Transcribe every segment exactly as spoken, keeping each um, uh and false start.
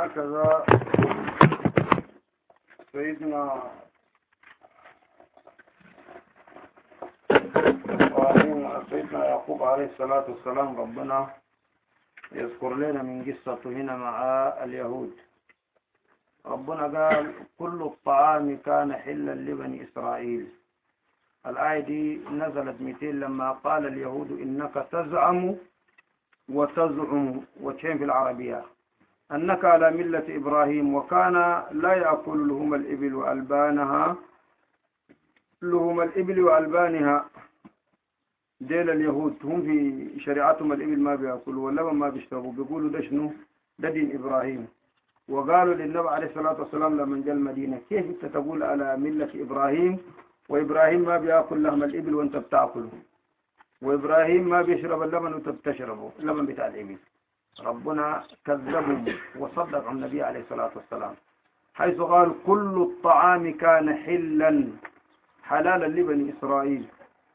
هكذا سيدنا سيدنا يعقوب عليه الصلاة والسلام ربنا يذكر لنا من قصته هنا مع اليهود. ربنا قال كل الطعام كان حلا لبني إسرائيل. الآية دي نزلت مئتين لما قال اليهود إنك تزعم وتزعم وشين في العربية أنك على ملة إبراهيم وكان لا يأكل لهم الإبل وألبانها لهم الإبل وألبانها. ديل اليهود هم في شريعتهم الإبل ما بيأكلوا واللبن ما بيشربوا، بيقولوا ده شنو؟ ده دين إبراهيم. وقالوا للنبي عليه الصلاة والسلام لما جاء المدينة كيف انت تقول على ملة إبراهيم وإبراهيم ما بيأكل لهم الإبل وانت بتأكله، وإبراهيم ما بيشرب اللبن وانت بتشربه اللبن بتاع الإبل. ربنا كذبهم وصدق عن النبي عليه الصلاة والسلام حيث قال كل الطعام كان حلا حلالا لبني إسرائيل.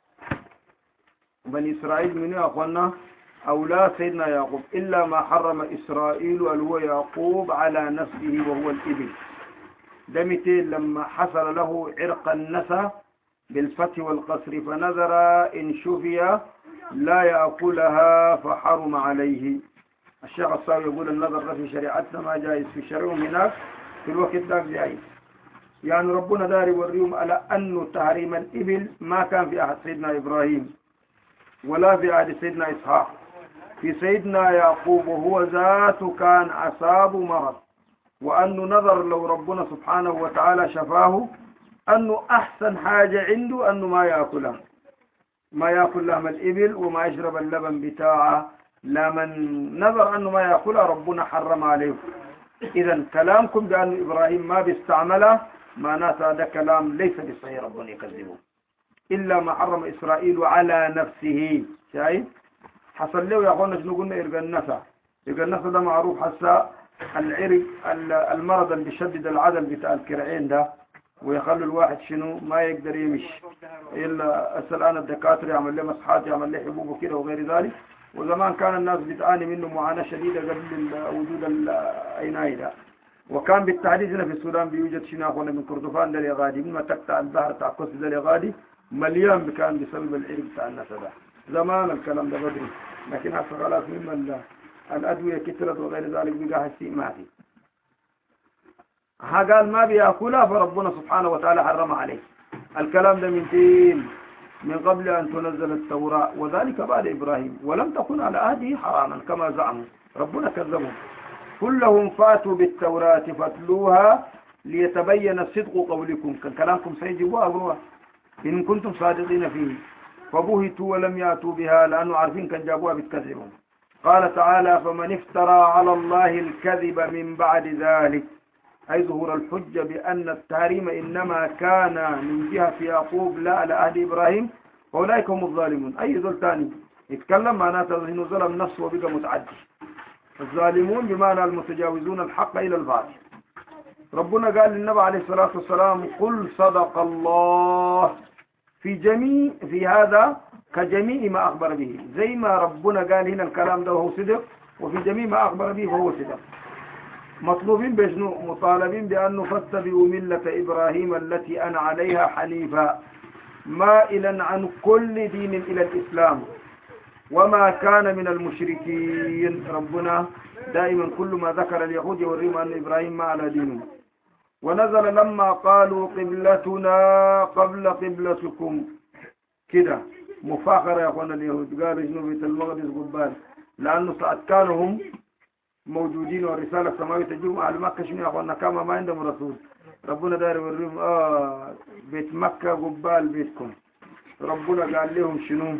بني إسرائيل من يا أخوانا أولاد سيدنا يعقوب إلا ما حرم إسرائيل هو يعقوب على نفسه وهو الإبل. دمتين لما حصل له عرق النسى بالفتح والقصر فنذر إن شفي لا يأكلها فحرم عليه. الشيخ الصاوي يقول النظر في شريعتنا ما جائز في شرعهم هناك في الوقت ذاك جائز. يعني ربنا داري وريهم على أنه تحريم الإبل ما كان في عهد سيدنا إبراهيم ولا في عهد سيدنا إسحاق. في سيدنا يعقوب وهو ذاته كان أصاب مرض، وأنه نظر لو ربنا سبحانه وتعالى شفاه أنه أحسن حاجة عنده أنه ما يأكلها ما يأكل لهم الإبل وما يشرب اللبن بتاعه. لمن نظر أنه ما يأكلها ربنا حرم عليه. إذا كلامكم بأن إبراهيم ما بيستعمله معناته هذا كلام ليس بصحيح، ربنا يكذبه. إلا ما حرم إسرائيل على نفسه. شايف حصل له يا أخوانا شنو قلنا؟ إرقى النسى. إرقى النسى ده معروف حسا العرق المرض اللي بيشدد العدل بتاع الكرعين ده ويخلوا الواحد شنو ما يقدر يمشي إلا الآن الدكاترة يعمل له مسحات يعمل له حبوب وكده وغير ذلك. وزمان كان الناس بتعاني منه معاناة شديدة قبل وجود العناية ده. وكان بالتحديد هنا في السودان بيوجد شنو أخونا من كردفان للغادي مما تقطع البحر تاع كوس للغادي مليان كان بسبب العرق بتاع الناس ده. زمان الكلام ده بدري، لكن هسه خلاص مما الأدوية كثرت وغير ذلك بقى هسي ما في. ها قال ما بيأكلها فربنا سبحانه وتعالى حرم عليه. الكلام ده من دين من قبل أن تنزل التوراة وذلك بعد إبراهيم ولم تكن على عهده حراما كما زعموا. ربنا كذبهم. كلهم فاتوا بالتوراة فاتلوها ليتبين صدق قولكم. كان كلامكم سيجيبوها أبروها إن كنتم صادقين فيه. فبهتوا ولم يأتوا بها لأنه عارفين كان جابوها بتكذبهم. قال تعالى فمن افترى على الله الكذب من بعد ذلك، أي ظهور الحجة بأن التحريم إنما كان من جهة يعقوب لا على عهد إبراهيم فأولئك هم الظالمون. أي ذل ثاني يتكلم معناته إنه ظلم نفسه وبقى متعدي. الظالمون بمعنى المتجاوزون الحق إلى الباطل. ربنا قال للنبي عليه الصلاة والسلام قل صدق الله في جميع في هذا كجميع ما أخبر به. زي ما ربنا قال هنا الكلام ده وهو صدق، وفي جميع ما أخبر به فهو صدق. مطلوبين بشنو؟ مطالبين بأن نفتبعوا ملة إبراهيم التي أنا عليها حنيفا مائلا عن كل دين إلى الإسلام وما كان من المشركين. ربنا دائما كل ما ذكر اليهود يوريهم أن إبراهيم ما على دينه. ونزل لما قالوا قبلتنا قبل قبلتكم كده مفاخرة يا أخوانا. اليهود قالوا شنو بيت المقدس قبال لأنه ساعة كانوا هم موجودين والرسالة السماوية تجيهم على مكة شنو يا أخوانا كما ما عندهم رسول. ربنا داير يوريهم آه بيت مكة قبال بيتكم. ربنا قال لهم شنو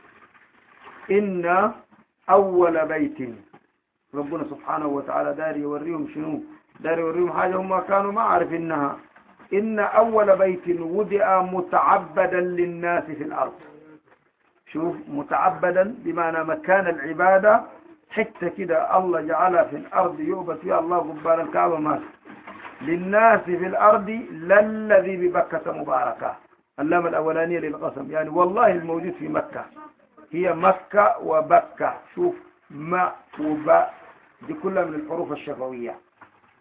إن أول بيت. ربنا سبحانه وتعالى داير يوريهم شنو؟ داير يوريهم حاجة هم كانوا ما عارفينها. إن أول بيت وضع متعبدا للناس في الأرض. شوف متعبدا بمعنى مكان العبادة حتى كده الله جعلها في الأرض يعبد فيها الله قبال الكعبة مات للناس في الأرض للذي ببكة مباركة. اللام الأولانية للقسم يعني والله الموجود في مكة هي مكة وبكة. شوف ما وباء دي كلها من الحروف الشفوية.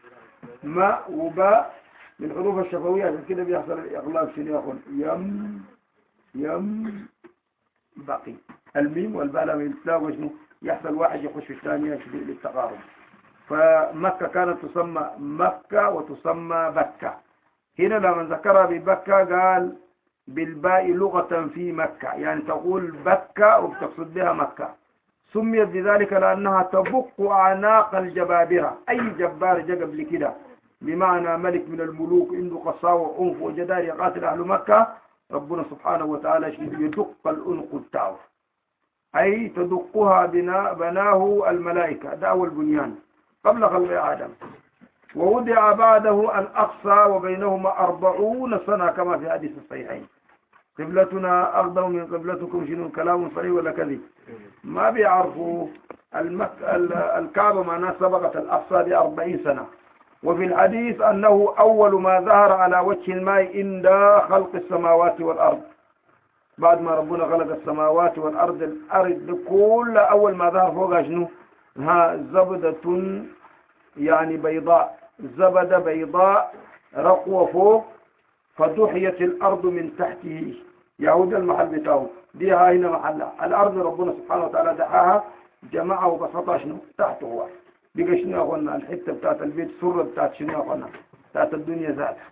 ماء وباء من الحروف الشفوية، عشان كده بيحصل الإغلاق شنو يا أخوان؟ يم يم بقي الميم والباء لما يتلاقوا شنو يحصل واحد يخش في الثانية للتقارب. فمكة كانت تسمى مكة وتسمى بكة. هنا لما ذكرها ببكة قال بالباء لغة في مكة، يعني تقول بكة وبتقصد بها مكة. سميت بذلك لأنها تبق أعناق الجبابرة، أي جبار جا قبل كده بمعنى ملك من الملوك عنده قساوة وعنف وجدار يقاتل أهل مكة، ربنا سبحانه وتعالى يدق الأنق بتاعه، أي تدقها بناء بناه الملائكة، ده أول بنيان قبل خلق آدم. ووضع بعده الأقصى وبينهما أربعون سنة كما في حديث الصحيحين. قبلتنا أقدم من قبلتكم، شنو كلام صحيح ولا كذب؟ ما بيعرفوا المك... الكعبة معناها سبقت الأقصى بأربعين سنة. وفي الحديث أنه أول ما ظهر على وجه الماء عند خلق السماوات والأرض، بعد ما ربنا خلق السماوات والأرض، الأرض كل أول ما ظهر فوقها شنو؟ ها زبدة يعني بيضاء، زبدة بيضاء رقوة فوق، فدحيت الأرض من تحته، يعود المحل بتاعه دي هاي هنا محلها. الأرض ربنا سبحانه وتعالى دحاها جمعها وبسطها شنو تحته هو، بقى شنو يا أخوانا الحتة بتاعت البيت سرة بتاعت شنو يا أخوانا بتاعت الدنيا ذاتها.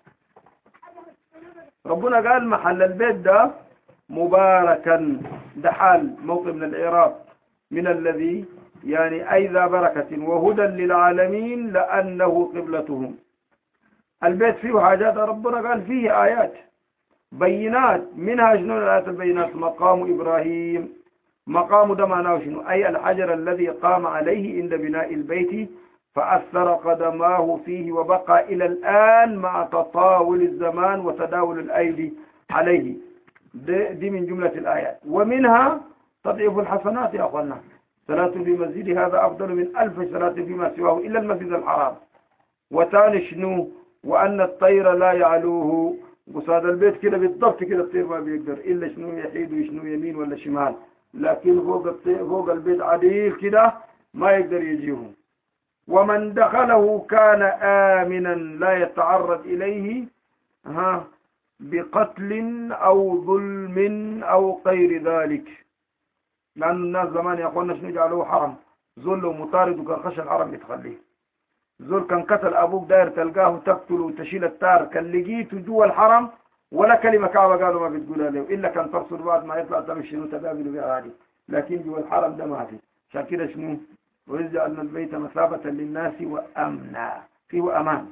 ربنا قال محل البيت ده مباركا، ده حال موطن من الإعراب من الذي يعني أي ذا بركة وهدى للعالمين لأنه قبلتهم. البيت فيه حاجات ربنا قال فيه آيات بينات، منها شنو الآيات البينات؟ مقام إبراهيم، مقام ده معناه شنو؟ أي الحجر الذي قام عليه عند بناء البيت فأثر قدماه فيه وبقى إلى الآن مع تطاول الزمان وتداول الأيدي عليه. دي, دي من جملة الآيات. ومنها تضعيف الحسنات يا أخوانا، صلاة في مسجد هذا أفضل من ألف صلاة فيما سواه إلا المسجد الحرام. وتاني شنو؟ وأن الطير لا يعلوه، قصاد البيت كده بالضبط كده الطير ما بيقدر إلا شنو يحيد وشنو يمين ولا شمال، لكن فوق الطير فوق البيت عديل كده ما يقدر يجيهم. ومن دخله كان آمنا لا يتعرض إليه ها بقتل أو ظلم أو غير ذلك، لأن الناس زمان يقولون شنو جعلوه حرم، ظل ومطارد وكان خش الحرم يتخليه. زول كان قتل أبوك داير تلقاه تقتله وتشيل التار، كان لقيته جوا الحرم ولا كلمة كعبة قالوا ما بتقولها له إلا كان ترسل بعد ما يطلع تمشي شنو تقابلوا بها هذه، لكن جوا الحرم ده ما في. عشان كده شنو؟ وإذ جعلنا البيت مثابة للناس وأمنا، فيه أمان.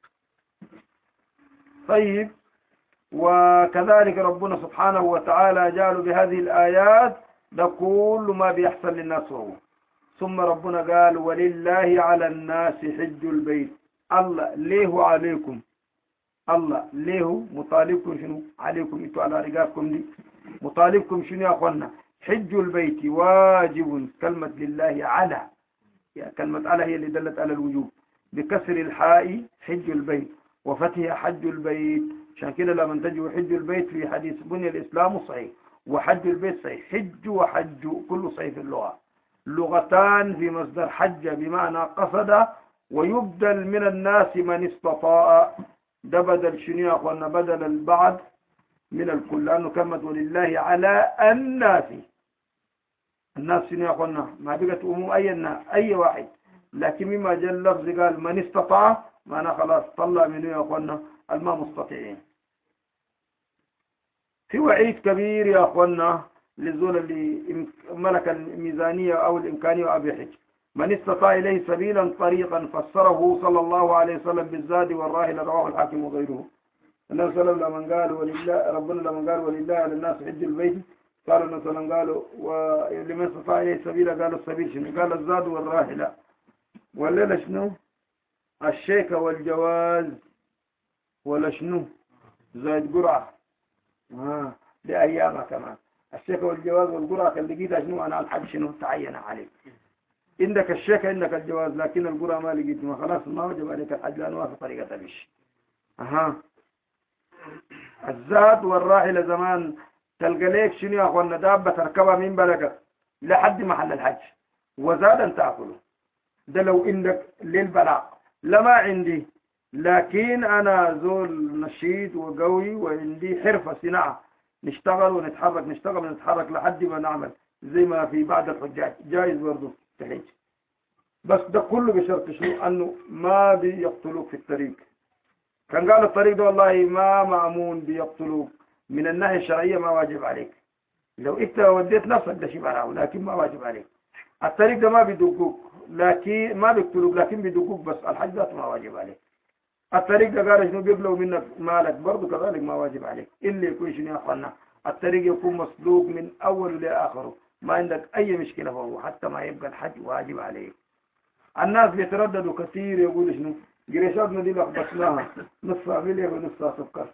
طيب، وكذلك ربنا سبحانه وتعالى جعلوا بهذه الآيات ده كل ما بيحصل للناس هو. ثم ربنا قال ولله على الناس حج البيت. الله ليه عليكم، الله ليه مطالبكم شنو عليكم انتوا على رقابكم دي، مطالبكم شنو يا اخوانا؟ حج البيت واجب. كلمة لله على، يعني كلمة على هي اللي دلت على الوجوب، بكسر الحاء حج البيت وفتح حج البيت. عشان كده لما تجوا حج البيت في حديث بني الإسلام صحيح وحج البيت صحيح، حج وحج كله صحيح في اللغة، لغتان في مصدر حج بمعنى قصد، ويبدل من الناس من استطاع، ده بدل شنو يا اخوانا؟ بدل البعض من الكل، لانه كلمة ولله على الناس، الناس شنو يا اخوانا؟ ما بقت اموم اي الناس اي واحد، لكن مما جاء اللفظ قال من استطاع معناه خلاص طلع منه يا اخوانا الما مستطيعين. في وعيد كبير يا اخوانا للزول اللي ملك الميزانية او الامكانية وابي حج. من استطاع اليه سبيلا طريقا، فسره صلى الله عليه وسلم بالزاد والراحلة، رواه الحاكم وغيره. النبي صلى الله عليه وسلم قال ولله، ربنا لما قال ولله على الناس حج البيت، قالوا النبي صلى الله عليه وسلم قالوا ولمن استطاع اليه سبيلا، قالوا السبيل شنو؟ قال الزاد والراحلة. والليلة شنو؟ الشيكة والجواز، ولا شنو؟ زايد قرعة، آه دي أيامها كمان. الشيكة والجواز والقرعة كان لقيتها شنو؟ أنا الحج شنو تعين عليك، عندك الشيكة عندك الجواز، لكن القرعة ما لقيت، ما خلاص ما وجب عليك الحج لأنه ما في طريقة تمشي. أها الزاد والراحلة زمان تلقى ليك شنو يا أخوانا؟ دابة تركبها من بلدك لحد محل الحج وزادا تأكله، ده لو عندك للبلاغ. لما عندي لكن أنا زول نشيط وقوي وعندي حرفة صناعة، نشتغل ونتحرك نشتغل ونتحرك لحد ما نعمل زي ما في بعض الحجاج جائز برضه تحج. بس ده كله بشرط شنو؟ أنه ما بيقتلوك في الطريق. كان قال الطريق ده والله ما مأمون بيقتلوك، من الناحية الشرعية ما واجب عليك، لو انت وديت نفسك ده شيء براو، لكن ما واجب عليك. الطريق ده ما بيدقوك، لكن ما بيقتلوك، لكن بيدقوك بس، الحج ذاته ما واجب عليك. الطريق ده قال شنو؟ بيبلغ منك مالك برضه كذلك ما واجب عليك، إلا يكون شنو يا أخوانا؟ الطريق يكون مسلوك من أوله لآخره، ما عندك أي مشكلة فهو، حتى ما يبقى الحج واجب عليك. الناس بيترددوا كثير يقولوا شنو؟ قريشاتنا دي لخبطناها، نصها مليا ونصها سكر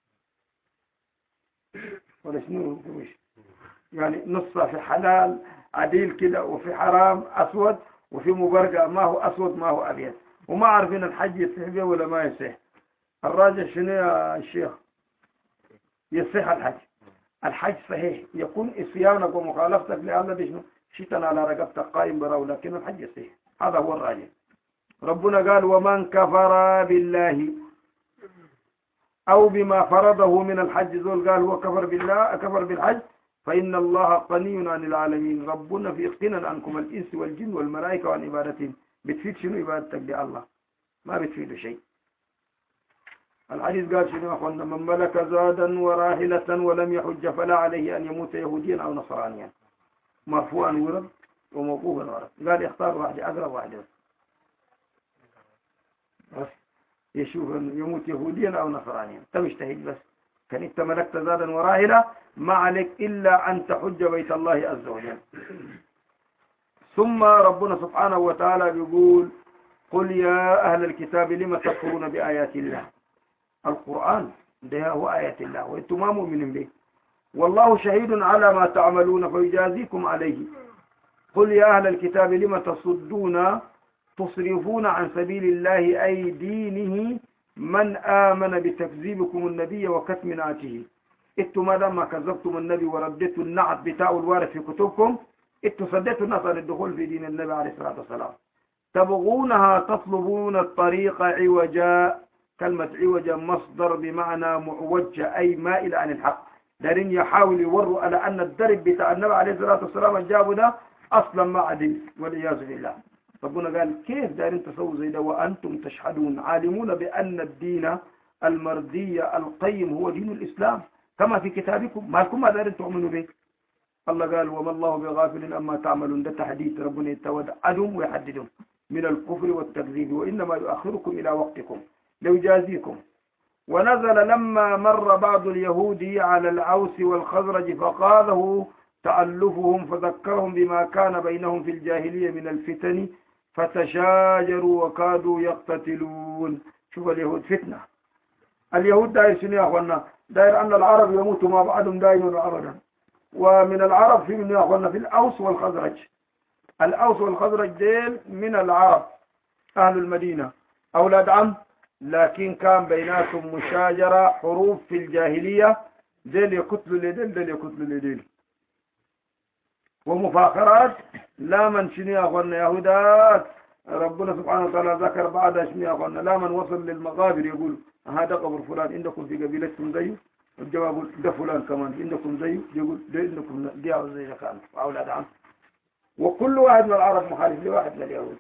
ولا شنو؟ يعني نصها في حلال عديل كده، وفي حرام أسود، وفي مبرقة ما هو أسود ما هو أبيض، وما عارفين الحج يصح به ولا ما يصح. الراجح شنو يا الشيخ؟ يصح الحج. الحج صحيح، يكون إصيانك ومخالفتك لله دي شنو؟ شيطان على رقبتك قائم براو، لكن الحج يصح. هذا هو الراجح. ربنا قال ومن كفر بالله أو بما فرضه من الحج، زول قال هو كفر بالله كفر بالحج، فإن الله غني عن العالمين. ربنا في غنى عنكم الإنس والجن والملائكة وعن عبادتهم. بتفيد شنو عبادتك لله؟ ما بتفيد شيء. الحديث قال شنو يا أخوانا؟ من ملك زادا وراحلة ولم يحج فلا عليه أن يموت يهوديا أو نصرانيا. مرفوعا ورد وموقوفا ورد. قال اختار واحد أقرب واحد بس يشوف يموت يهوديا أو نصرانيا، انت مجتهد بس. كان انت ملكت زادا وراحلة ما عليك إلا أن تحج بيت الله عز وجل. ثم ربنا سبحانه وتعالى بيقول قل يا أهل الكتاب لم تكفرون بآيات الله. القرآن ده هو آيات الله وانتم ما مؤمنين به، والله شهيد على ما تعملون فيجازيكم عليه. قل يا أهل الكتاب لم تصدون تصرفون عن سبيل الله أي دينه من آمن بتكذيبكم النبي وكتم نعته. انتم ما دام كذبتم النبي ورديتوا النعت بتاع الوارث في كتبكم، انتم صديتوا الناس عن الدخول في دين النبي عليه الصلاة والسلام. تبغونها تطلبون الطريق عوجا. كلمة عوجا مصدر بمعنى معوج أي مائل عن الحق. دارين يحاول يوروا على أن الدرب بتاع النبي عليه الصلاة والسلام الجاب ده أصلا ما عدل والعياذ بالله. ربنا قال كيف دارين تسووا زي ده وأنتم تشهدون عالمون بأن الدين المردي القيم هو دين الإسلام كما في كتابكم، ما لكم ما دارين تؤمنوا به. الله قال وما الله بغافل أما تعملون. ده تحديث ربنا يتودعهم ويحددهم من الكفر والتكذيب، وإنما يؤخركم إلى وقتكم ليجازيكم. ونزل لما مر بعض اليهود على الأوس والخزرج فقاله تألفهم فذكرهم بما كان بينهم في الجاهلية من الفتن فتشاجروا وكادوا يقتتلون. شوف اليهود فتنة. اليهود داير شنو يا أخوانا؟ داير أن العرب يموتوا مع بعضهم دائما أبدا. ومن العرب في من يا أخوانا في الأوس والخزرج. الأوس والخزرج ديل من العرب أهل المدينة أولاد عم، لكن كان بيناتهم مشاجرة حروب في الجاهلية، ديل يقتلوا لديل ديل يقتلوا لديل، ومفاخرات. لا من شنو يا أخوانا يهودات. ربنا سبحانه وتعالى ذكر بعد شنو يا أخوانا لا من وصل للمقابر يقول هذا قبر فلان عندكم في قبيلتكم زيه، الجواب ده فلان كمان عندكم زيه، يقول ده عندكم دي أو زي كان أولاد عم. وكل واحد من العرب مخالف لواحد من اليهود.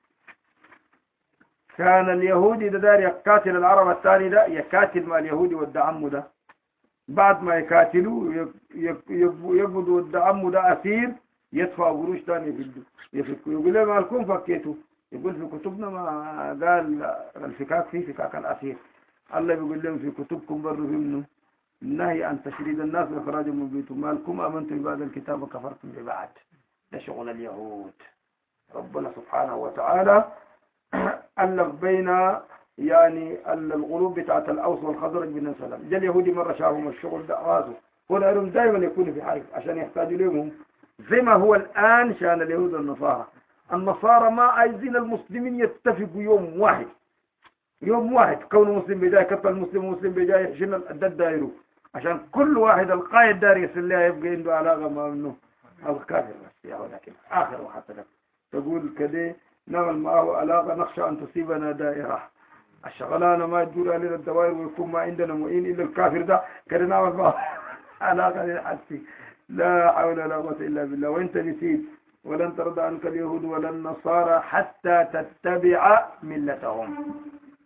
كان اليهودي ده دار يقاتل العرب الثاني ده يقاتل مع اليهودي والدعم ده. بعد ما يقاتلوا يقبضوا الدعم ده أسير، يدفع قروش ثاني يفدوا يفكوا. يقول لهم مالكم فكيتوا؟ يقول في كتبنا ما قال الفكاك فيه فكاك الأسير. الله بيقول لهم في كتبكم بروا منه النهي عن تشريد الناس وإخراجهم من بيوتهم. مالكم آمنتم ببعض الكتاب وكفرتم ببعض. ده شغل اليهود. ربنا سبحانه وتعالى ألف بين يعني القلوب بتاعت الأوس والخزرج بن سلام. جاء اليهودي مرة شافهم الشغل ده غازوا، هنا أرهم دائما يكونوا في حرب عشان يحتاجوا لهم زي ما هو الآن شان اليهود والنصارى. النصارى ما عايزين المسلمين يتفقوا يوم واحد، يوم واحد كون مسلم بجاي كتل المسلم ومسلم بجاي يحشن الدد دايرو، عشان كل واحد القائد دار يسل لها يبقى عنده علاقة مع منه الكافر بس يا ولكن آخر وحتى تقول كده نعمل معه علاقة نخشى أن تصيبنا دائرة. الشغلانة ما تدور علينا الدوائر ويكون ما عندنا معين إلا الكافر ده كده نعمل بقى علاقة للحسي. لا حول ولا قوة إلا بالله. وانت نسيت ولن ترضى عنك اليهود ولا النصارى حتى تتبع ملتهم.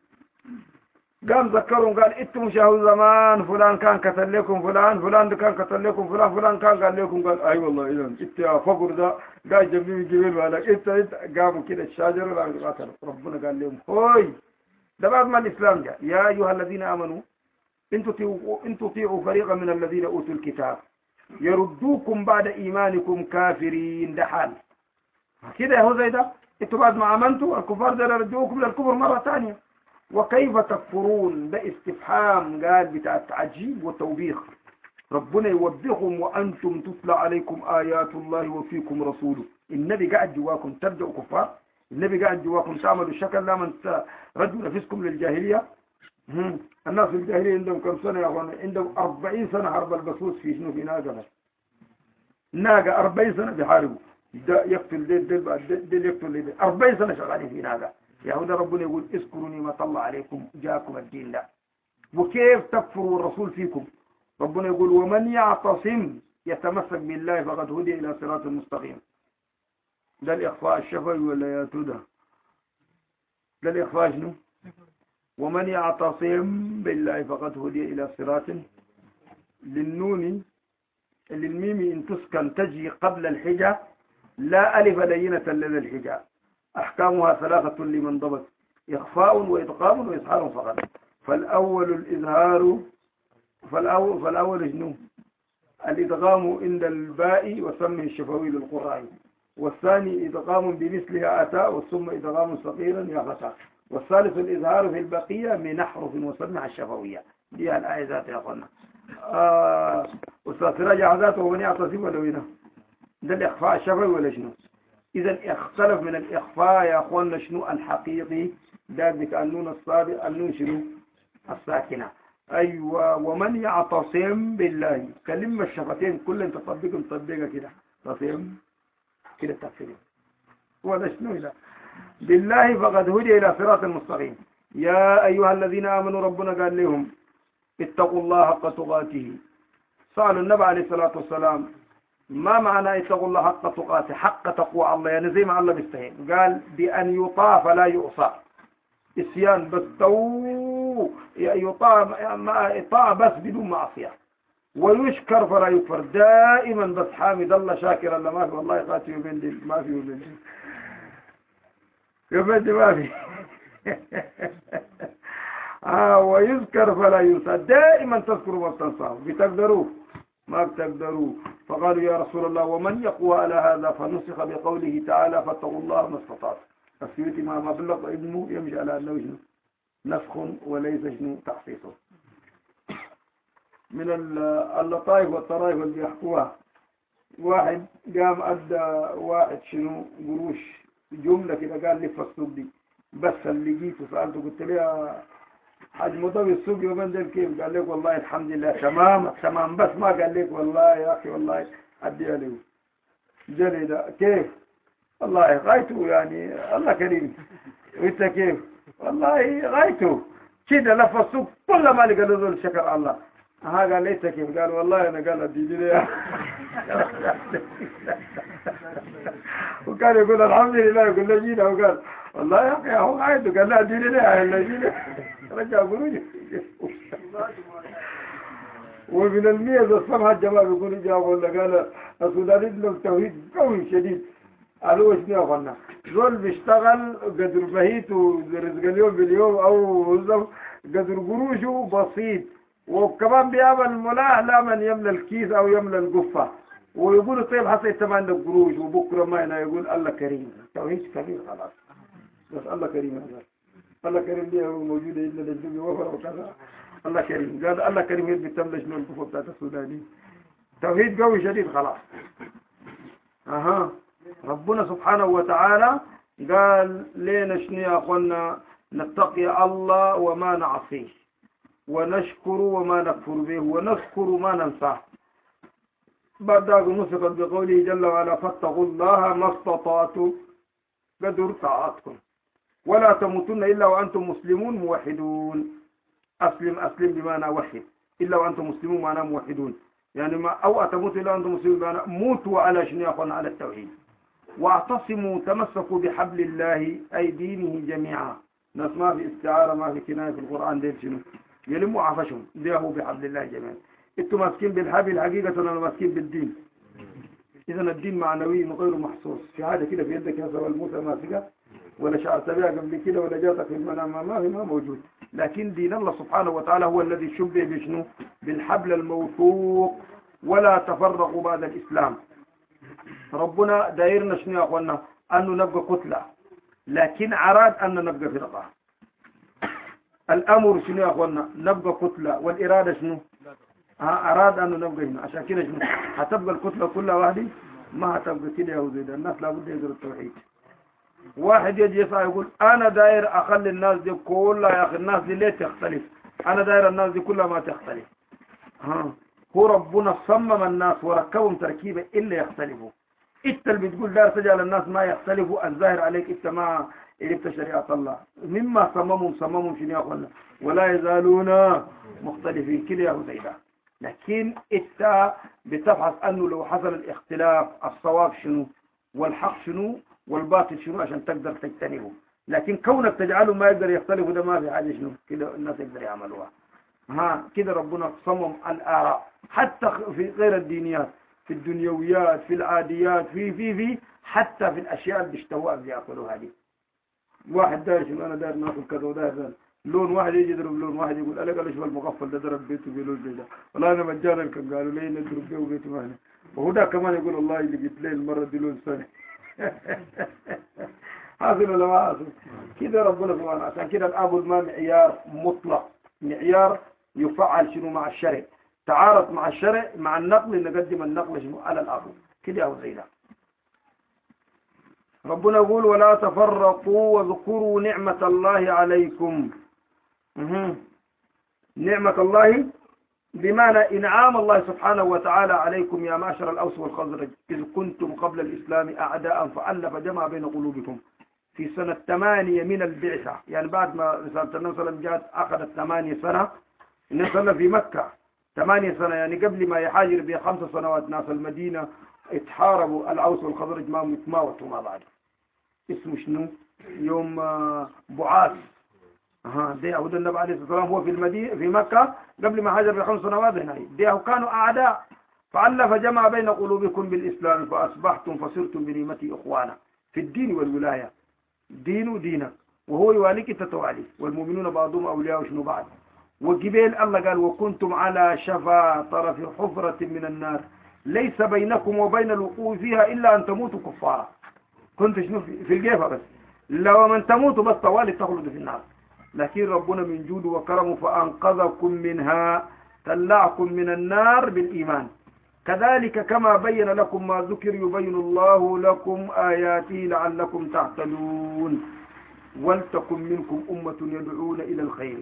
قام ذكرهم قال انتم شاهدوا زمان فلان كان قتل لكم فلان فلان كان قتل لكم فلان فلان كان قال لكم قال اي والله اذا انت يا فقر ده قاعد جنبي جبل بالك انت انت قاموا كده الشجر ولا قتل. ربنا قال لهم هوي ده بعد ما الاسلام جاء يا ايها الذين امنوا ان تطيعوا ان تطيعوا فريقا من الذين اوتوا الكتاب يردوكم بعد ايمانكم كافرين. ده حال كده هو زي ده. انتوا بعد ما امنتوا الكفار ده يردوكم للكفر مره ثانيه. وكيف تكفرون ده استفهام قال بتاع التعجيب والتوبيخ. ربنا يوبخهم وأنتم تتلى عليكم آيات الله وفيكم رسوله. النبي قاعد جواكم ترجعوا كفار. النبي قاعد جواكم تعملوا الشكل لا من رجوا نفسكم للجاهلية. الناس في الجاهلية عندهم كم سنة يا أخوان؟ عندهم أربعين سنة حرب البسوس في شنو في ناقة. ناقة أربعين سنة بيحاربوا ده يقتل ديل ديل ديل يقتل ديل أربعين سنة شغالين في ناقة. يهودا ربنا يقول اذكروا نعمة الله عليكم جاءكم الدين ده. وكيف تكفروا الرسول فيكم؟ ربنا يقول ومن يعتصم يتمسك بالله فقد هدي إلى صراط مستقيم. ده الإخفاء الشفوي ولا يا تودا؟ ده الإخفاء شنو؟ ومن يعتصم بالله فقد هدي إلى صراط. للنون للميم إن تسكن تجي قبل الحجة لا ألف لينة لدى الحجة. أحكامها ثلاثة لمن ضبط إخفاء وإدغام وإظهار فقط. فالأول الإظهار فالأول, فالأول شنو؟ الإدغام عند الباء وسمه الشفوي للقراء. والثاني إدغام بمثلها أتى وثم إدغام صغيرا يغتى. والثالث الإظهار في البقية من أحرف وسمع الشفوية. دي الآية ذات يا أخوانا. آه أستاذ راجع ذاته ومن يعتصم ولا وينه؟ ده الإخفاء الشفوي ولا شنو؟ إذا اختلف من الإخفاء يا أخوانا شنو الحقيقي؟ ذلك النون الصادق النون شنو؟ الساكنة. أيوة. ومن يعتصم بالله كلمة الشفتين كل تطبق مطبقة كده تصم كده تفسير ولا شنو لا بالله فقد هدي إلى صراط مستقيم. يا أيها الذين آمنوا ربنا قال لهم اتقوا الله حق تقاته. سألوا النبي عليه الصلاة والسلام ما معنى اتقوا الله حق تقاته؟ حق تقوى الله يعني زي ما الله بيستهين. قال بأن يطاع فلا يعصى. اسيان بس تو يطاع يطاع بس بدون معصية. ويشكر فلا يكفر دائما بس حامد الله شاكرا لما في والله قاتل يومين دي ما في يومين دي يومين دي ما في آه ويذكر فلا ينسى دائما تذكروا ما بتنساه بتقدروه ما بتقدروه. فقالوا يا رسول الله ومن يقوى على هذا؟ فنسخ بقوله تعالى فاتقوا الله ما استطعتم. السيوطي ما ما بلغ ابنه يمشي على أنه شنو نسخ وليس شنو تخصيص. من اللطائف والطرائف اللي بيحكوها واحد قام أدى واحد شنو قروش جملة كده قال لي فالسوق دي بس اللي جيت وسألته قلت له حاج مضوي السوق يومين دول كيف؟ قال لك والله الحمد لله تمام تمام بس ما قال لك والله يا أخي والله أديها له جلي ده كيف؟ والله غايته يعني الله كريم. وانت كيف؟ والله غايته كده لف السوق كل ما لقى له شكر الله. ها قال ليس كيف؟ قال والله انا قال ادي لي وكان يقول الحمد لله يقول له جينا وقال والله يا اخي هو غايته قال لا ادي لي رجع قروج. ومن الميز الصبح الجماعه بيقولوا جاوبوا ولا قال السوداني له توحيد قوي شديد. قالوا ايش يا اخوانا؟ زول بيشتغل قدر بهيته ورزق اليوم باليوم او قدر قروشه بسيط وكمان بيعمل ملاح لا من يملى الكيس او يملى القفه ويقولوا طيب حتى انت ما عندك قروش وبكره ما هنا يقول الله كريم. توحيد كبير خلاص بس الله كريم هذا الله كريم دي موجوده الا للدنيا وفر وكذا. الله كريم قال الله كريم يد بتملى شنو القفه بتاعت السوداني. توحيد قوي شديد خلاص. اها ربنا سبحانه وتعالى قال لنا شنو يا اخوانا؟ نتقي الله وما نعصيه ونشكر وما نكفر به ونذكر ما ننساه. بعد ذلك نسقت بقوله جل وعلا فاتقوا الله ما استطعتم قدر طاعتكم. ولا تموتن إلا وأنتم مسلمون موحدون. أسلم أسلم بمعنى وحد، إلا وأنتم مسلمون معنى موحدون، يعني ما أو أتموت إلا وأنتم مسلمون بمعنى موتوا على شنو يا أخوانا؟ على التوحيد. واعتصموا تمسكوا بحبل الله أي دينه جميعا. ناس ما في استعارة ما في كناية في القرآن ديل شنو؟ يلموا عفشهم ده هو بحبل الله جميعا. انتم ماسكين بالحبل حقيقة ولا ماسكين بالدين؟ إذا الدين معنوي غير محسوس. في حاجة كده في يدك يا سوى الموسى ماسكة ولا شعرت بها قبل كده ولا جاتك في المنام، ما في ما موجود. لكن دين الله سبحانه وتعالى هو الذي شبه بشنو؟ بالحبل الموثوق. ولا تفرقوا بعد الإسلام. ربنا دايرنا شنو يا أخوانا؟ أنه نبقى كتلة، لكن أراد أن نبقى فرقة. الأمر شنو يا أخوانا؟ نبقى كتلة، والإرادة شنو؟ أراد أن نبقى هنا. عشان كده شنو؟ هتبقى الكتلة كلها واحدة؟ ما هتبقى كده يا وزيد. الناس لابد يقرأ التوحيد. واحد يجي يسعى يقول أنا داير أخلي الناس دي كلها، يا أخي الناس دي ليه تختلف؟ أنا داير الناس دي كلها ما تختلف. ها هو ربنا صمم الناس وركبهم تركيبة إلا يختلفوا. انت اللي بتقول دار تجعل الناس ما يختلفوا، الظاهر عليك انت ما عرفت شريعة الله. مما صممهم صممهم شنو يا اخوانا؟ ولا يزالون مختلفين كده يا هزيدا. لكن انت بتبحث انه لو حصل الاختلاف الصواب شنو والحق شنو والباطل شنو عشان تقدر تجتنبه. لكن كونك تجعله ما يقدر يختلف ده ما في حاجة شنو كده الناس يقدر يعملوها. ها كده ربنا صمم الآراء حتى في غير الدينيات، في الدنيويات، في العاديات، في في في حتى في الأشياء اللي بيشتهوها بياكلوها دي. واحد داير شنو أنا داير ناكل كذا وداير لون، واحد يجي يضرب لون، واحد يقول أنا قال شو المغفل ده ضرب بيته بلون زي ده، والله أنا مجانا كان قالوا لي نضرب بيه وبيته معنا، وهو ده كمان يقول والله اللي جبت لي المرة دي لون ثاني. حاصل ولا ما حاصل؟ كده ربنا سبحانه. عشان كده الأب ما معيار مطلق، معيار يفعل شنو مع الشرع، تعارض مع الشرع مع النقل نقدم النقل شنو على الأصل كده أو زي ده. ربنا يقول ولا تفرقوا واذكروا نعمة الله عليكم. مه. نعمة الله بمعنى إنعام الله سبحانه وتعالى عليكم يا معشر الأوس والخزرج إذ كنتم قبل الإسلام أعداء فألف جمع بين قلوبكم في سنة ثمانية من البعثة، يعني بعد ما رسالة النبي صلى الله عليه وسلم جاءت أخذت ثمانية سنة. النبي صلى الله عليه وسلم في مكة ثمانية سنة، يعني قبل ما يحاجر بخمس سنوات ناس المدينة اتحاربوا الأوس والخزرج ما متماوتوا مع بعض. اسمه شنو؟ يوم بعاث. ها ده هو النبي عليه الصلاة والسلام هو في المدينة في مكة قبل ما هاجر بخمس سنوات هنا، ده كانوا أعداء فألف جمع بين قلوبكم بالإسلام فأصبحتم فصرتم بنعمتي إخوانا في الدين والولاية. دين دينك وهو يواليك تتوالي والمؤمنون بعضهم أولياء شنو بعض. وقبيل الله قال وكنتم على شفا طرف حفرة من النار ليس بينكم وبين الوقوع فيها إلا أن تموتوا كفارا. كنت شنو في الجيفة بس لو من تموتوا بس طوالي تخلدوا في النار. لكن ربنا من جوده وكرمه فأنقذكم منها، طلعكم من النار بالإيمان. كذلك كما بين لكم ما ذكر يبين الله لكم آياته لعلكم تعتدون. ولتكن منكم أمة يدعون إلى الخير.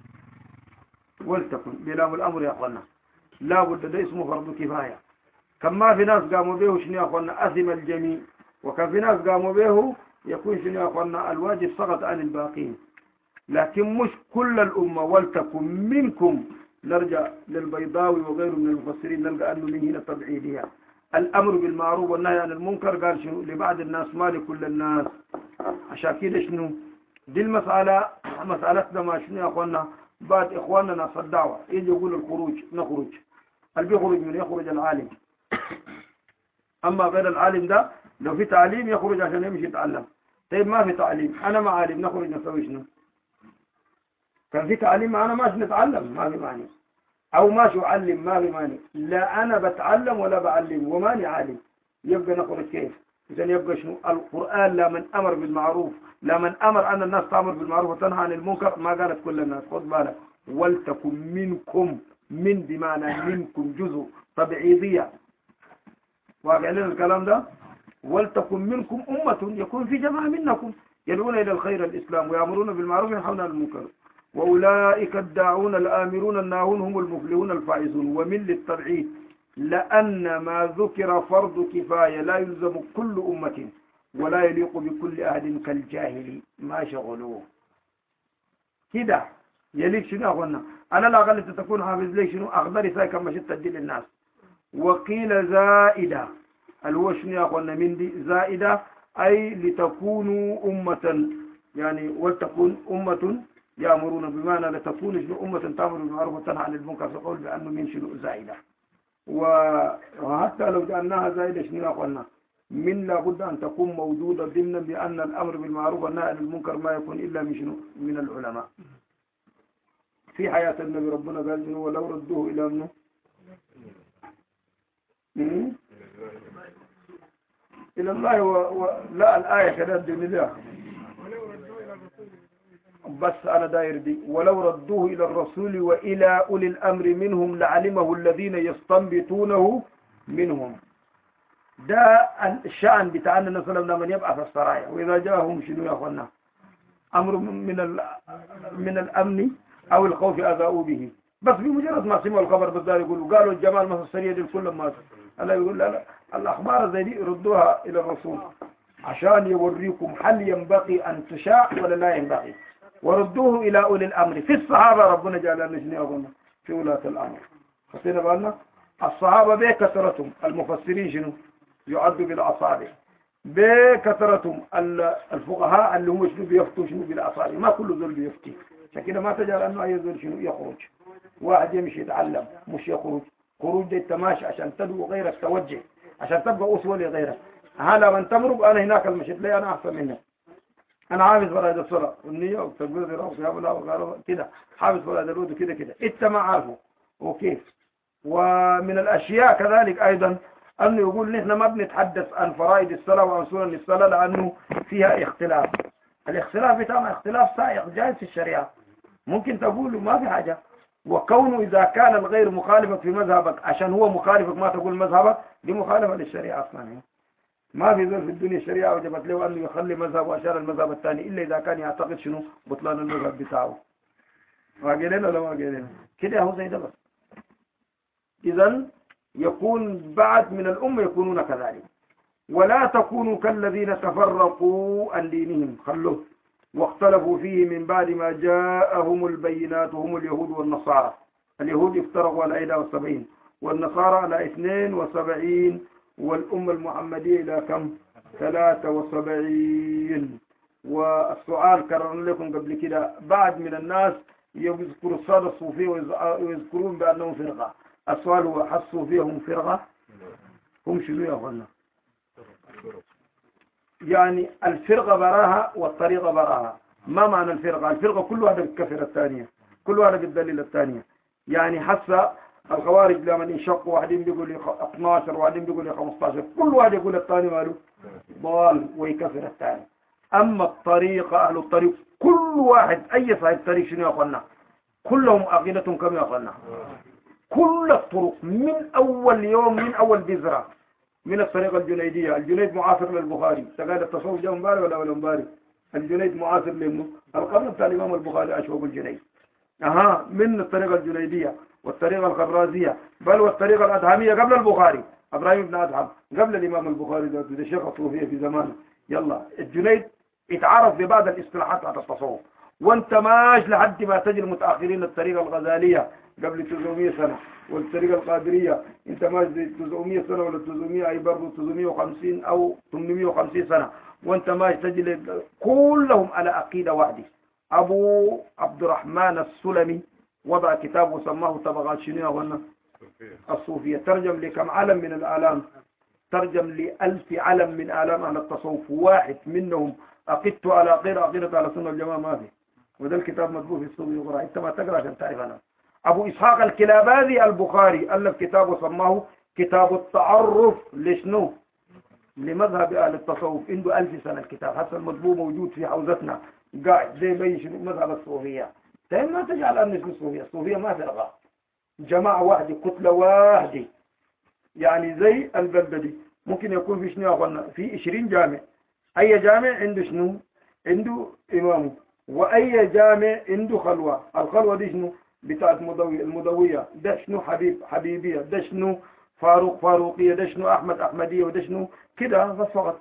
ولتكن بلام الأمر يا أخوانا لا بد ده اسمه فرض كفاية. كما في ناس قاموا به شنو يا أخوانا أثم الجميع، وكان في ناس قاموا به يكون شنو يا أخوانا الواجب سقط عن الباقين. لكن مش كل الأمة. ولتكن منكم نرجع للبيضاوي وغيره من المفسرين نلقى أنه من هنا تبعيدية. الأمر بالمعروف والنهي عن المنكر قال شنو لبعض الناس ما لكل الناس. عشان كده شنو دي المسألة مسألتنا ما شنو يا أخوانا بعد إخواننا ناس الدعوة يجي يقول الخروج نخرج. اللي بيخرج من يخرج العالم. أما غير العالم ده لو في تعليم يخرج عشان يمشي يتعلم. طيب ما في تعليم أنا ما عالم نخرج نسوي شنو؟ كان في تعليم معنا ماشي نتعلم ما في ماني، أو ماشي أعلم ما في ماني. لا أنا بتعلم ولا بعلم وماني عالم يبقى نخرج كيف؟ إذن يبقى شنو؟ القرآن لا من أمر بالمعروف لا من أمر أن الناس تأمر بالمعروف وتنهى عن المنكر ما قالت كل الناس. خذ بالك ولتكن منكم من بمعنى منكم جزء تبعيضية واقع لنا الكلام ده. ولتكن منكم أمة يكون في جماعة منكم يدعون إلى الخير الإسلام ويأمرون بالمعروف وينهون عن المنكر وأولئك الداعون الآمرون الناهون هم المفلحون الفائزون. ومن للتبعيد لأن ما ذكر فرض كفاية لا يلزم كل أمة ولا يليق بكل أحد كالجاهل ما شغلوه كده يليق شنو أخوانا أنا لا غلط تكون حافظ لي شنو أخضر ساي كما شئت تدل الناس وقيل زائدة الهو شنو يا أخوانا من دي زائدة أي لتكونوا أمة يعني ولتكون أمة يأمرون بمعنى لتكون شنو أمة تأمر بالمعروف وتنهى عن المنكر تقول بأنه من شنو زائدة وحتى لو جعلناها زائدة شنو يا أخوانا من لابد أن تكون موجودة ضمنا بأن الأمر بالمعروف والنهي عن المنكر ما يكون إلا من شنو من العلماء في حياة النبي ربنا قال شنو ولو ردوه إلى منه إلى الله و... و... لا الآية كذا الدنيا بس أنا داير دي ولو ردوه إلى الرسول وإلى أولي الأمر منهم لعلمه الذين يستنبطونه منهم ده الشأن بتاعنا نسلم من يبعث السرايا وإذا جاءهم شنو يا أخوانا أمر من ال... من الأمن أو الخوف أذاؤوا به بس بمجرد ما سمعوا الخبر بالدار يقولوا قالوا الجمال مثل السرية دي كل ما الله يقول لا لا الأخبار زي دي ردوها إلى الرسول عشان يوريكم هل ينبغي أن تشاع ولا لا ينبغي وردوه إلى أولي الأمر في الصحابة ربنا جعل نجني أظن في ولاة الأمر خصينا بالنا الصحابة بكثرتهم المفسرين شنو يعدوا بالأصابع بكثرتهم الفقهاء اللي هم شنو بيفتوا شنو بالأصابع ما كل ذول بيفتي عشان ما تجعل أنه أي ذول شنو يخرج واحد يمشي يتعلم مش يخرج خروج ده التماشي عشان تدعو غيرك توجه عشان تبقى أسوة لغيرك هذا من تمرق أنا هناك المشهد لي أنا أحسن منك أنا حافظ فرائد الصلاة والنية والتكبير الرأس يا أبو الله كده حافظ فرائد الود كده كده أنت ما عارفه وكيف ومن الأشياء كذلك أيضا أنه يقول نحن ما بنتحدث عن فرائد الصلاة وعن سنن الصلاة لأنه فيها اختلاف الاختلاف بتاعنا اختلاف سائق جائز في الشريعة ممكن تقول ما في حاجة وكونه إذا كان الغير مخالفك في مذهبك عشان هو مخالفك ما تقول مذهبك دي مخالفة للشريعة أصلا ما في ذل في الدنيا الشريعة وجبت له أنه يخلي مذهب وأشار المذهب الثاني إلا إذا كان يعتقد شنو بطلان المذهب بتاعه ما قلنا ولا ما قلنا كده هو زي ده بس إذن يكون بعد من الأمة يكونون كذلك ولا تكونوا كالذين تفرقوا عن دينهم خلوه واختلفوا فيه من بعد ما جاءهم البينات هم اليهود والنصارى اليهود افترقوا على إحدى وسبعين والنصارى على اثنين وسبعين والأمة المحمدية إلى كم ثلاثة وسبعين والسؤال كررنا لكم قبل كده بعد من الناس يذكروا الصادة الصوفية ويذكرون بأنهم فرقة السؤال هو حسوا فيهم فرقة هم شنو يا أخوانا يعني الفرقة براها والطريقة براها ما معنى الفرقة الفرقة كل واحدة بتكفر الثانية كل واحدة بتدلل الثانية يعني حس الخوارج لما انشقوا واحدين بيقول لي اثنا عشر واحدين بيقول لي خمسة عشر كل واحد يقول الثاني ماله ضال ويكفر الثاني أما الطريقة أهل الطريق كل واحد أي صاحب طريق شنو يا أخوانا كلهم عقيدتهم كم يا أخوانا كل الطرق من أول يوم من أول بذرة من الطريقة الجنيدية الجنيد معاصر للبخاري تقال التصوف جاء مباري ولا ولا مباري الجنيد معاصر لمنه القرن بتاع الإمام البخاري أشوف الجنيد أها من الطريقة الجنيدية والطريقة الخرازية بل والطريقة الأدهمية قبل البخاري إبراهيم بن أدهم قبل الإمام البخاري ده ده شيخ الصوفية في زمانه يلا الجنيد اتعرف ببعض الاصطلاحات على التصوف وانت ماش لحد ما تجي المتأخرين الطريقة الغزالية قبل تسعمية سنة والطريقة القادرية انت ماش تسعمية سنة ولا تسعمية اي برضه تسعمية وخمسين او ثمانمية وخمسين سنة وانت ماش تجي كلهم على عقيدة واحدة. ابو عبد الرحمن السلمي وضع كتاب وسماه طبقات شنو هنا الصوفية ترجم لكم علم من الآلام ترجم لألف علم من آلام أهل التصوف واحد منهم أقدت على غير عقيدة على سنة الجماعة ما في وده الكتاب مطبوع في السوق يقرأ انت ما تقرأ عشان تعرف أنا. أبو إسحاق الكلاباذي البخاري ألف كتاب وسماه كتاب التعرف لشنو لمذهب أهل التصوف عنده ألف سنة الكتاب حتى المطبوع موجود في حوزتنا قاعد زي بي شنو مذهب الصوفية. طيب ما تجعل أن اسم الصوفية الصوفية ما فرقة جماعة واحدة كتلة واحدة يعني زي البلدة دي ممكن يكون في شنو أخوانا في عشرين جامع أي جامع عنده شنو عنده إمامه وأي جامع عنده خلوة الخلوة دي شنو بتاعت مضوية المضوية ده شنو حبيب حبيبية ده شنو فاروق فاروقية ده شنو أحمد أحمدية وده شنو كده بس فقط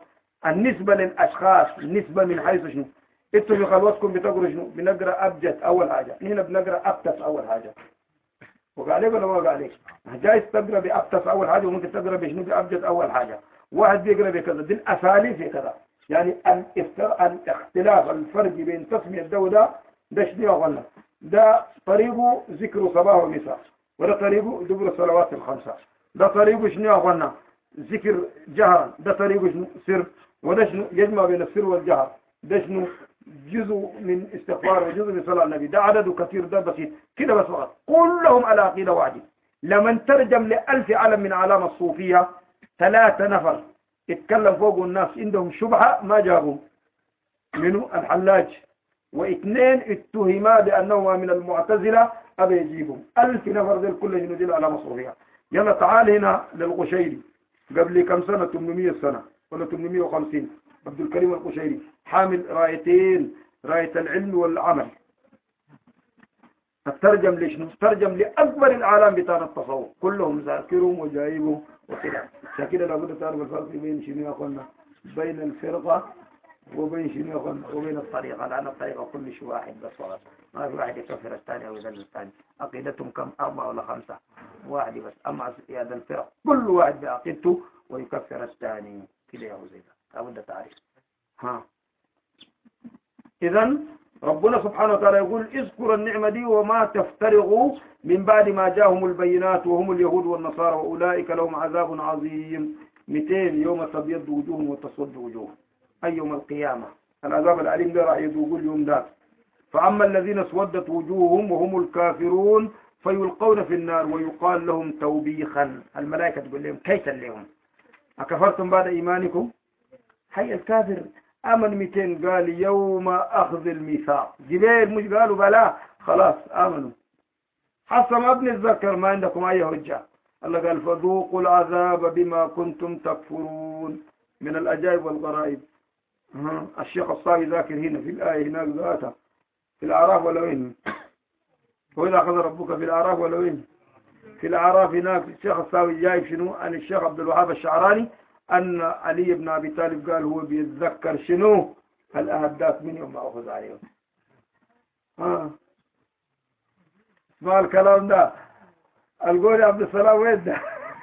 النسبة للأشخاص النسبة من حيث شنو؟ انتوا في خلوتكم بتقروا شنو؟ بنقرأ أبجد أول حاجة، هنا بنقرأ أبتس أول حاجة. وقع عليك ولا ما وقع عليك؟ جايز تقرأ بأبتس أول حاجة وممكن تقرأ بشنو؟ بأبجد أول حاجة. واحد بيقرأ بكذا، دي الأساليب في كذا. يعني الاختلاف الفرق بين تسمية ده وده ده شنو يا أخوانا؟ ده طريقه ذكر صباح ومساء، وده طريقه دبر الصلوات الخمسة. ده طريقه شنو يا أخوانا؟ ذكر جهرا. ده طريقه شنو؟ سر. وده شنو؟ يجمع بين السر والجهر. ده شنو؟ جزء من استغفار وجزء من صلاة النبي. ده عدده كثير، ده بسيط كده بس فقط. كلهم على عقيدة واحدة. لمن ترجم لألف علم من علام الصوفية ثلاثة نفر اتكلم فوق الناس عندهم شبهة ما جابوا منه الحلاج، واثنين اتهما بأنهما من المعتزلة أبي يجيبهم. ألف نفر ذي الكل ينزل على مصروفها. يلا تعال هنا للقشيري قبل كم سنة؟ ثمانمائة سنة ولا ثمانمائة وخمسين. عبد الكريم القشيري حامل رايتين، راية العلم والعمل. الترجم لشنو؟ ترجم لأكبر العالم بتاع التصوف، كلهم ذاكرهم وجايبهم وكده. عشان كده لابد تعرف الفرق بين شنو يا اخوانا؟ بين الفرقة وبين شنو يا اخوانا؟ وبين الطريقة. لأن الطريقة كل شيء واحد بس فقط، ما في واحد يكفر الثاني أو يذل الثاني. عقيدتهم كم؟ أربعة ولا خمسة، واحد بس. أما هذا الفرق كل واحد بعقيدته ويكفر الثاني كده يا أبو زيد. لابد تعرف. ها إذن ربنا سبحانه وتعالى يقول اذكر النعمة دي وما تفترغوا من بعد ما جاءهم البينات وهم اليهود والنصارى وأولئك لهم عذاب عظيم. مئتين يوم تبيض وجوه وتسود وجوه، أي يوم القيامة. العذاب العليم ده راح يذوقوا اليوم ده. فأما الذين اسودت وجوههم وهم الكافرون فيلقون في النار ويقال لهم توبيخا. الملائكة تقول لهم كيتا لهم أكفرتم بعد إيمانكم؟ هي الكافر آمن مئتين قال يوم أخذ الميثاق. جبال مش قالوا بلا خلاص آمنوا. حسن ما بنتذكر ما عندكم أي حجة. الله قال فذوقوا العذاب بما كنتم تكفرون. من الأجائب والغرائب. الشيخ الصاوي ذاكر هنا في الآية هناك ذاتها في الأعراف ولا وين؟ وإذا أخذ ربك في الأعراف ولا وين؟ في الأعراف هناك. الشيخ الصاوي جايب شنو؟ عن الشيخ عبد الوهاب الشعراني أن علي بن أبي طالب قال هو بيتذكر شنو؟ الأهداف من يوم ما أخذ عليهم. ها اسمع الكلام ده. القول يا عبد السلام وين ده؟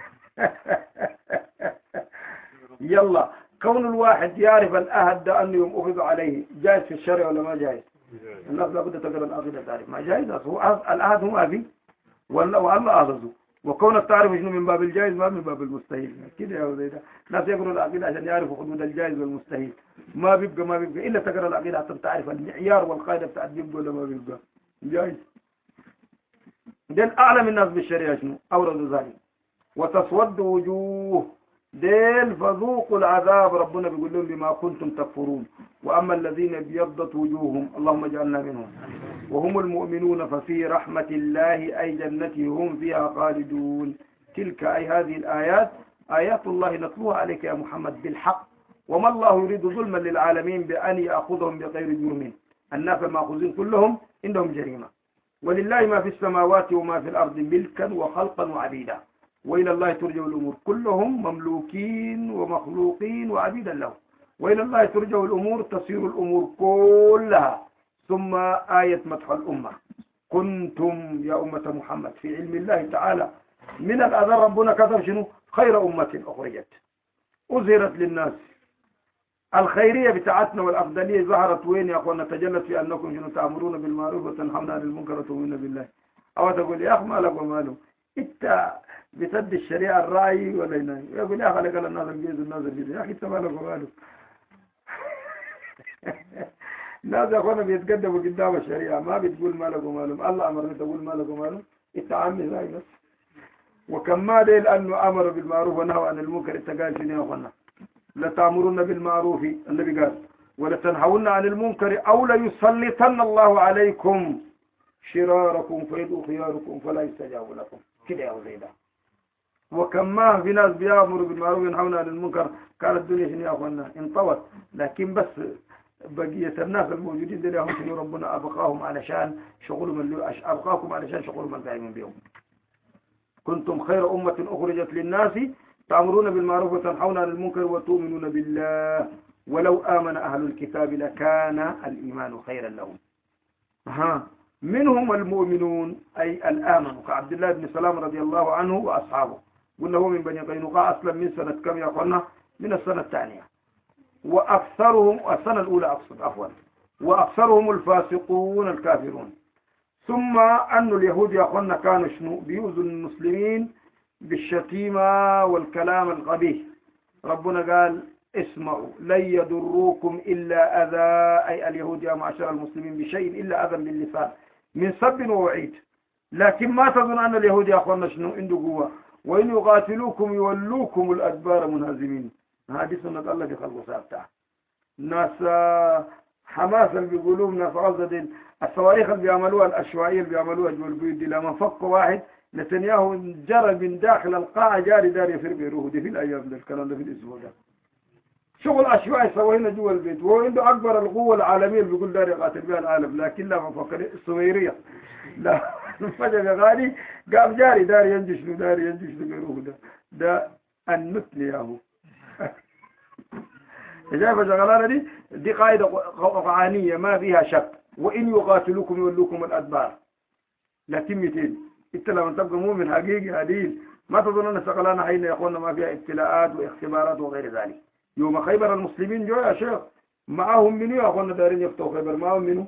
يلا كون الواحد يعرف الأهد ده أنه يوم أخذ عليه جائز في الشرع ولا ما جائز؟ الناس لابد تقرأ الأغيدة تعرف ما جائز. هو الأهد هم أبي ولا والله أغزو. وكونك تعرف شنو من باب الجائز ما من باب المستحيل كده يا ولد. الناس يقروا العقيدة عشان يعرفوا حدود الجائز والمستحيل. ما بيبقى ما بيبقى إلا تقرأ العقيدة حتى تعرف المعيار والقاعدة بتاعت بيبقى ولا ما بيبقى جائز. دين أعلم الناس بالشريعة شنو أوردوا ذلك. وتسود وجوه دين فذوقوا العذاب ربنا بيقول لهم بما كنتم تكفرون. وأما الذين ابيضت وجوههم اللهم اجعلنا منهم وهم المؤمنون ففي رحمة الله أي جنته هم فيها خالدون. تلك أي هذه الآيات آيات الله نتلوها عليك يا محمد بالحق. وما الله يريد ظلما للعالمين بأن يأخذهم بغير جرم. الناس المأخوذين كلهم عندهم جريمة. ولله ما في السماوات وما في الأرض ملكا وخلقا وعبيدا وإلى الله ترجع الأمور. كلهم مملوكين ومخلوقين وعبيدا له. وإلى الله ترجع الأمور تصير الأمور كلها. ثم آية مدح الأمة كنتم يا أمة محمد في علم الله تعالى من الأذى ربنا كتب شنو خير أمة أخرجت أظهرت للناس. الخيرية بتاعتنا والأفضلية ظهرت وين يا أخوانا؟ تجلت في أنكم شنو تأمرون بالمعروف وتنهون عن المنكر وتؤمنون بالله. أو تقول يا أخ مالك وماله أنت بسد الشريعة الرأي ولا يناي؟ يقول يا أخي قال الناس الجيز الناس الجيز يا أخي أنت مالك وماله؟ الناس يا أخوانا بيتقدموا قدام الشريعة ما بتقول مالك وماله. الله أمرنا تقول مالك وماله أنت عامل زي بس. وكم ما دليل أنه أمر بالمعروف ونهى عن المنكر. أنت قال شنو يا أخوانا؟ لتأمرن بالمعروف النبي قال ولتنهون عن المنكر أو ليسلطن الله عليكم شراركم فيدعو خياركم فلا يستجاب لكم كده يا زيدا. وكم ما في ناس بيأمروا بالمعروف وينهون عن المنكر كانت الدنيا شنو يا أخوانا انطوت. لكن بس بقية الناس الموجودين دول هم شنو ربنا أبقاهم علشان شغلهم اللي أبقاكم علشان شغلهم القائمين بهم. كنتم خير أمة أخرجت للناس تأمرون بالمعروف وتنهون عن المنكر وتؤمنون بالله ولو آمن أهل الكتاب لكان الإيمان خيرا لهم. ها منهم المؤمنون أي الآمنوا كعبد الله بن سلام رضي الله عنه وأصحابه، قلنا هو من بني قينقاع أصلا من سنة كم يا أخوانا؟ من السنة الثانية. وأكثرهم السنة الأولى أقصد عفوا، وأكثرهم الفاسقون الكافرون. ثم أن اليهود يا أخوانا كانوا شنو؟ بيؤذوا المسلمين بالشتيمة والكلام القبيح. ربنا قال اسمعوا لن يضروكم إلا أذى، أي اليهود يا معشر المسلمين بشيء إلا أذى باللسان من سب ووعيد. لكن ما تظن أن اليهود يا أخوانا شنو عنده قوة؟ وإن يقاتلوكم يولوكم الأدبار منهزمين. هذه سنة الله في خلقه سابتها. ناس حماس اللي بيقولون ناس عزد الصواريخ اللي بيعملوها الأشوائية اللي بيعملوها جوا البيوت دي، لما فكوا واحد نتنياهو جرى من داخل القاعة جاري دار يفر بيروه. دي في الأيام ده الكلام ده في الأسبوع ده شغل عشوائي سوى هنا جوا البيت، وهو عنده أكبر القوة العالمية اللي بيقول دار يقاتل بها العالم، لكن لا مفكر السويرية لا فجأة غالي قام جاري دار ينجش له دار ينجش له بيروه. ده ده النتن ياهو شايفة شغلانة دي؟ دي قاعدة قرآنية ما فيها شك. وإن يقاتلوكم يولوكم الأدبار. لكن مئتين انت لما تبقى مؤمن حقيقي عديل ما تظن أن شغلانة حين يا أخوانا ما فيها ابتلاءات واختبارات وغير ذلك. يوم خيبر المسلمين جو يا شيخ معهم منو يا أخوانا دارين يفتحوا خيبر؟ معهم منو؟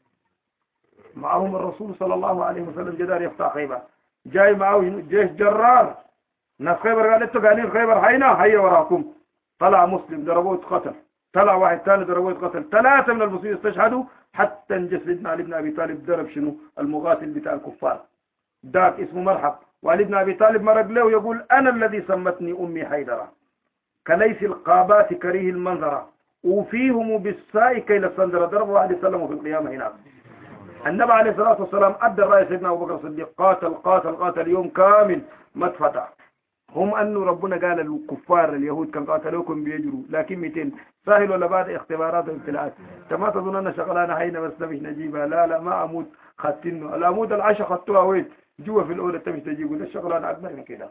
معهم الرسول صلى الله عليه وسلم جدار يفتح خيبر، جاي معه جيش جرار. ناس خيبر قالت له قاعدين خيبر حينا هيا وراكم. طلع مسلم ضربوه قتل، طلع واحد ثاني ضربوه قتل، ثلاثة من المسلمين استشهدوا حتى انجى سيدنا علي بن أبي طالب ضرب شنو؟ المقاتل بتاع الكفار ذاك اسمه مرحب. وعلي بن أبي طالب مرق له يقول أنا الذي سمتني أمي حيدرة كليس القابات كريه المنظرة وفيهم بالساء كيل الصندرة. ضرب واحد يسلموا في القيامة هناك. النبي عليه الصلاة والسلام أدى الرأي سيدنا أبو بكر الصديق قاتل قاتل قاتل يوم كامل ما اتفتح. هم أنه ربنا قال الكفار اليهود كان قاتلوكم بيجروا، لكن مئتين سهل ولا بعد اختبارات وابتلاءات. ما تظن أن شغلانة حين بس مش نجيبها، لا لا ما أموت خدتنه. الأمود العشاء خدتوها وين؟ جوا في الأولى تمش تجيبوا. الشغلانة أكبر من كده.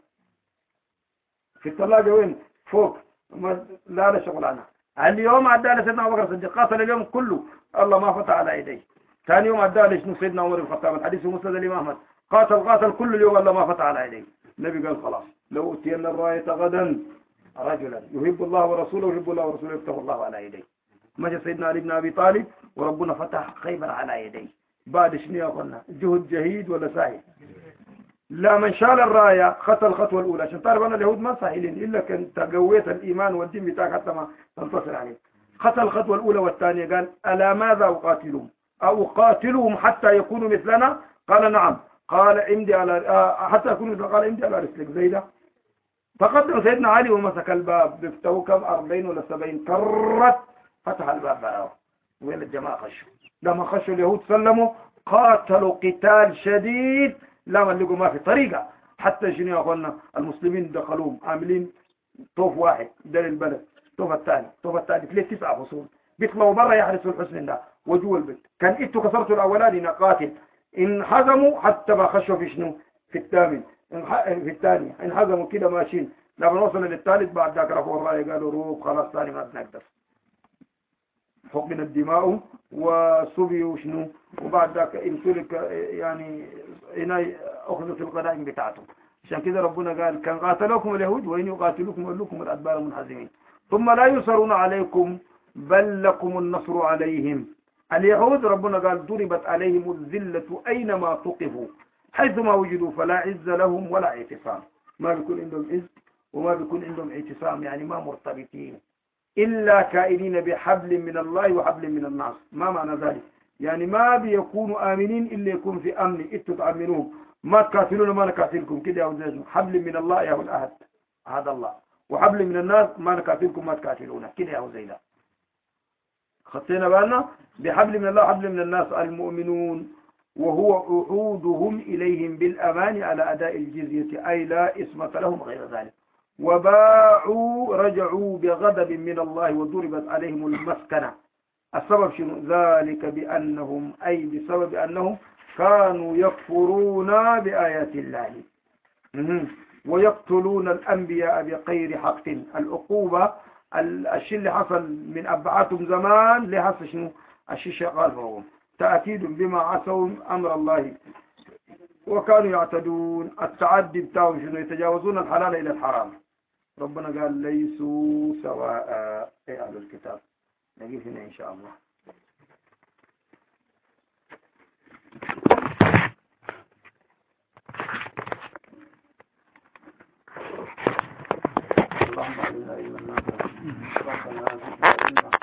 في الثلاجة وين؟ فوق. لا لا شغلانة. اليوم عدى على سيدنا أبو بكر الصديق قاتل اليوم كله الله ما فتح على يديه. ثاني يوم عدى على شنو سيدنا عمر بن الخطاب الحديث مسند الإمام أحمد قاتل قاتل كل اليوم الله ما فتح على يديه. النبي قال خلاص لو أتينا الراية غدا رجلا يحب الله ورسوله ويحب الله ورسوله يفتح الله على يديه. مشى سيدنا علي بن أبي طالب وربنا فتح خيبر على يديه. بعد شنو يا أخوانا؟ جهد جهيد ولا ساهل؟ لا من شال الراية خطى الخطوة الأولى. عشان تعرف أن اليهود ما ساهلين إلا كان تقويت الإيمان والدين بتاعك حتى ما تنتصر عليه. خطى الخطوة الأولى والثانية قال ألا ماذا أقاتلهم أو قاتلهم حتى يكونوا مثلنا؟ قال نعم. قال امدي على حتى يكونوا مثلنا. قال امدي على رسلك زي ده. فقدم سيدنا علي ومسك الباب بفتحوا كم أربعين ولا سبعين كرت فتح الباب بقى. وين الجماعة خشوا؟ لما خشوا اليهود سلموا قاتلوا قتال شديد لا ملقوا ما في طريقة. حتى شنو يا أخوانا المسلمين دخلوهم عاملين طوف واحد دار البلد، طوف الثاني، طوف الثالث، ليه تسعة فصول بيطلعوا برا يحرسوا الحسن ده وجوا البيت. كان انتوا كسرتوا الأولاني نقاتل انحزموا حتى ما خشوا في شنو؟ في الثامن في الثاني انحزموا كده ماشيين. لما وصلوا للثالث بعد ذاك رفعوا الراية قالوا روب خلاص ثاني ما بنقدر. حقن الدماء وصبي وشنو وبعد ذاك امتلك يعني هنا أخذت الغنائم بتاعتهم. عشان كده ربنا قال كان قاتلوكم اليهود وإن يقاتلوكم ولوكم الأدبار منحزمين ثم لا ينصرون عليكم بل لكم النصر عليهم. اليهود ربنا قال ضربت عليهم الذلة أينما تقفوا حيثما وجدوا فلا عز لهم ولا اعتصام. ما بيكون عندهم عز وما بيكون عندهم اعتصام، يعني ما مرتبطين إلا كائنين بحبل من الله وحبل من الناس. ما معنى ذلك؟ يعني ما بيكونوا آمنين إلا يكون في أمن إنتوا تأمنوه ما تقاتلون ما نقاتلكم كده يا أولاد. حبل من الله يا الأحد هذا الله، وحبل من الناس ما نقاتلكم ما تقاتلون كده يا زيدا. خطينا بالنا بحبل من الله حبل من الناس المؤمنون وهو عهودهم إليهم بالأمان على أداء الجزية أي لا اسمة لهم غير ذلك. وباعوا رجعوا بغضب من الله وضربت عليهم المسكنة. السبب شنو؟ ذلك بأنهم أي بسبب أنهم كانوا يكفرون بآيات الله ويقتلون الأنبياء بغير حق. العقوبة الشيء اللي حصل من أبعاتهم زمان اللي حصل شنو الشيء شغال فوقهم تأكيد بما عصوا أمر الله وكانوا يعتدون. التعدي بتاعهم شنو يتجاوزون الحلال إلى الحرام. ربنا قال ليسوا سواء. أي أهل الكتاب نجيب هنا إن شاء الله. اللهم علمنا علما نافعا.